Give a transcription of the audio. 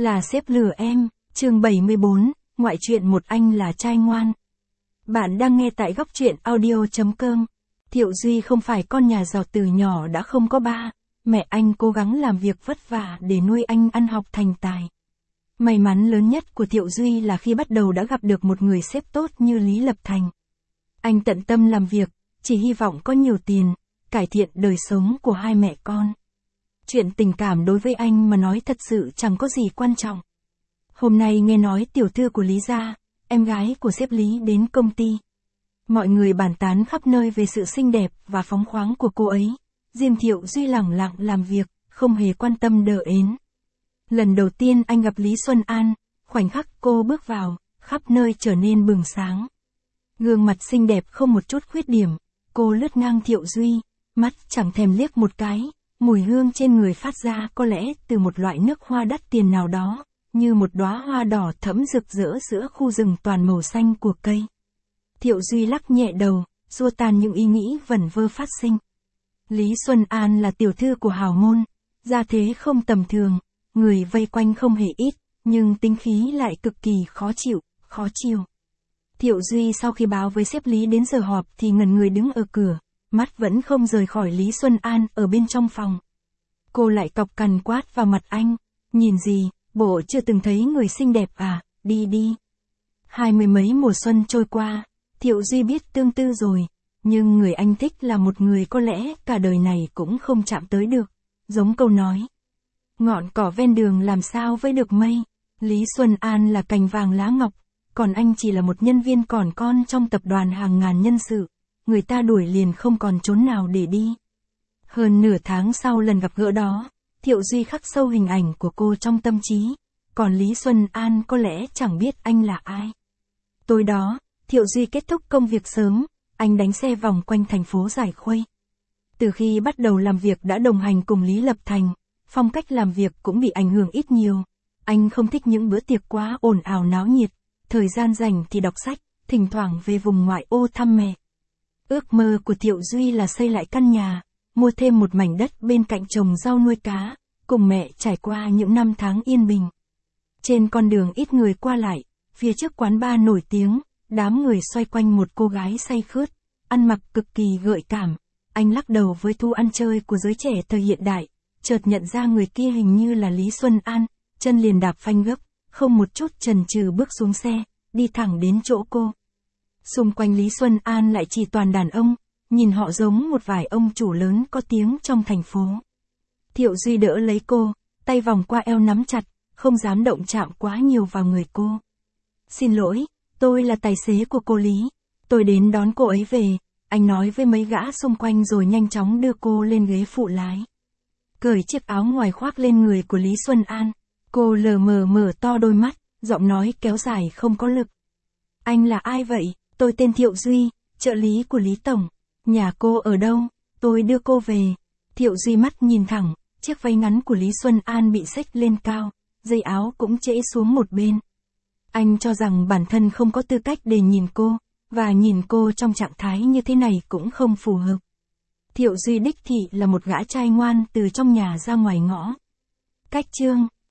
Là sếp lừa em, chương 74, ngoại truyện một anh là trai ngoan. Bạn đang nghe tại góc truyện audio.com. Thiệu Duy không phải con nhà giàu từ nhỏ đã không có ba, mẹ anh cố gắng làm việc vất vả để nuôi anh ăn học thành tài. May mắn lớn nhất của Thiệu Duy là khi bắt đầu đã gặp được một người sếp tốt như Lý Lập Thành. Anh tận tâm làm việc, chỉ hy vọng có nhiều tiền, cải thiện đời sống của hai mẹ con. Chuyện tình cảm đối với anh mà nói thật sự chẳng có gì quan trọng. Hôm nay nghe nói tiểu thư của Lý gia, em gái của sếp Lý đến công ty. Mọi người bàn tán khắp nơi về sự xinh đẹp và phóng khoáng của cô ấy. Riêng Thiệu Duy lẳng lặng làm việc, không hề quan tâm đờ ến. Lần đầu tiên anh gặp Lý Xuân An, khoảnh khắc cô bước vào, khắp nơi trở nên bừng sáng. Gương mặt xinh đẹp không một chút khuyết điểm, cô lướt ngang Thiệu Duy, mắt chẳng thèm liếc một cái. Mùi hương trên người phát ra có lẽ từ một loại nước hoa đắt tiền nào đó, như một đóa hoa đỏ thẫm rực rỡ giữa khu rừng toàn màu xanh của cây. Thiệu Duy lắc nhẹ đầu, xua tan những ý nghĩ vẩn vơ phát sinh. Lý Xuân An là tiểu thư của hào môn, gia thế không tầm thường, người vây quanh không hề ít, nhưng tính khí lại cực kỳ khó chịu, khó chiều. Thiệu Duy sau khi báo với sếp Lý đến giờ họp thì ngẩn người đứng ở cửa. Mắt vẫn không rời khỏi Lý Xuân An ở bên trong phòng. Cô lại cọc cằn quát vào mặt anh. Nhìn gì, bộ chưa từng thấy người xinh đẹp à, đi đi. 20 mấy mùa xuân trôi qua, Thiệu Duy biết tương tư rồi. Nhưng người anh thích là một người có lẽ cả đời này cũng không chạm tới được. Giống câu nói. Ngọn cỏ ven đường làm sao với được mây. Lý Xuân An là cành vàng lá ngọc. Còn anh chỉ là một nhân viên còn con trong tập đoàn hàng ngàn nhân sự. Người ta đuổi liền không còn chốn nào để đi. Hơn nửa tháng sau lần gặp gỡ đó, Thiệu Duy khắc sâu hình ảnh của cô trong tâm trí. Còn Lý Xuân An có lẽ chẳng biết anh là ai. Tối đó, Thiệu Duy kết thúc công việc sớm, anh đánh xe vòng quanh thành phố Giải Khuây. Từ khi bắt đầu làm việc đã đồng hành cùng Lý Lập Thành, phong cách làm việc cũng bị ảnh hưởng ít nhiều. Anh không thích những bữa tiệc quá ồn ào náo nhiệt, thời gian rảnh thì đọc sách, thỉnh thoảng về vùng ngoại ô thăm mẹ. Ước mơ của Thiệu Duy là xây lại căn nhà, mua thêm một mảnh đất bên cạnh trồng rau nuôi cá, cùng mẹ trải qua những năm tháng yên bình. Trên con đường ít người qua lại, phía trước quán bar nổi tiếng, đám người xoay quanh một cô gái say khướt, ăn mặc cực kỳ gợi cảm. Anh lắc đầu với thú ăn chơi của giới trẻ thời hiện đại, chợt nhận ra người kia hình như là Lý Xuân An, chân liền đạp phanh gấp, không một chút chần chừ bước xuống xe, đi thẳng đến chỗ cô. Xung quanh Lý Xuân An lại chỉ toàn đàn ông, nhìn họ giống một vài ông chủ lớn có tiếng trong thành phố. Thiệu Duy đỡ lấy cô, tay vòng qua eo nắm chặt, không dám động chạm quá nhiều vào người cô. Xin lỗi, tôi là tài xế của cô Lý, tôi đến đón cô ấy về, anh nói với mấy gã xung quanh rồi nhanh chóng đưa cô lên ghế phụ lái. Cởi chiếc áo ngoài khoác lên người của Lý Xuân An, cô lờ mờ mở to đôi mắt, giọng nói kéo dài không có lực. Anh là ai vậy? Tôi tên Thiệu Duy, trợ lý của Lý Tổng. Nhà cô ở đâu? Tôi đưa cô về. Thiệu Duy mắt nhìn thẳng, chiếc váy ngắn của Lý Xuân An bị xếch lên cao, dây áo cũng trễ xuống một bên. Anh cho rằng bản thân không có tư cách để nhìn cô, và nhìn cô trong trạng thái như thế này cũng không phù hợp. Thiệu Duy đích thị là một gã trai ngoan từ trong nhà ra ngoài ngõ. Cách chương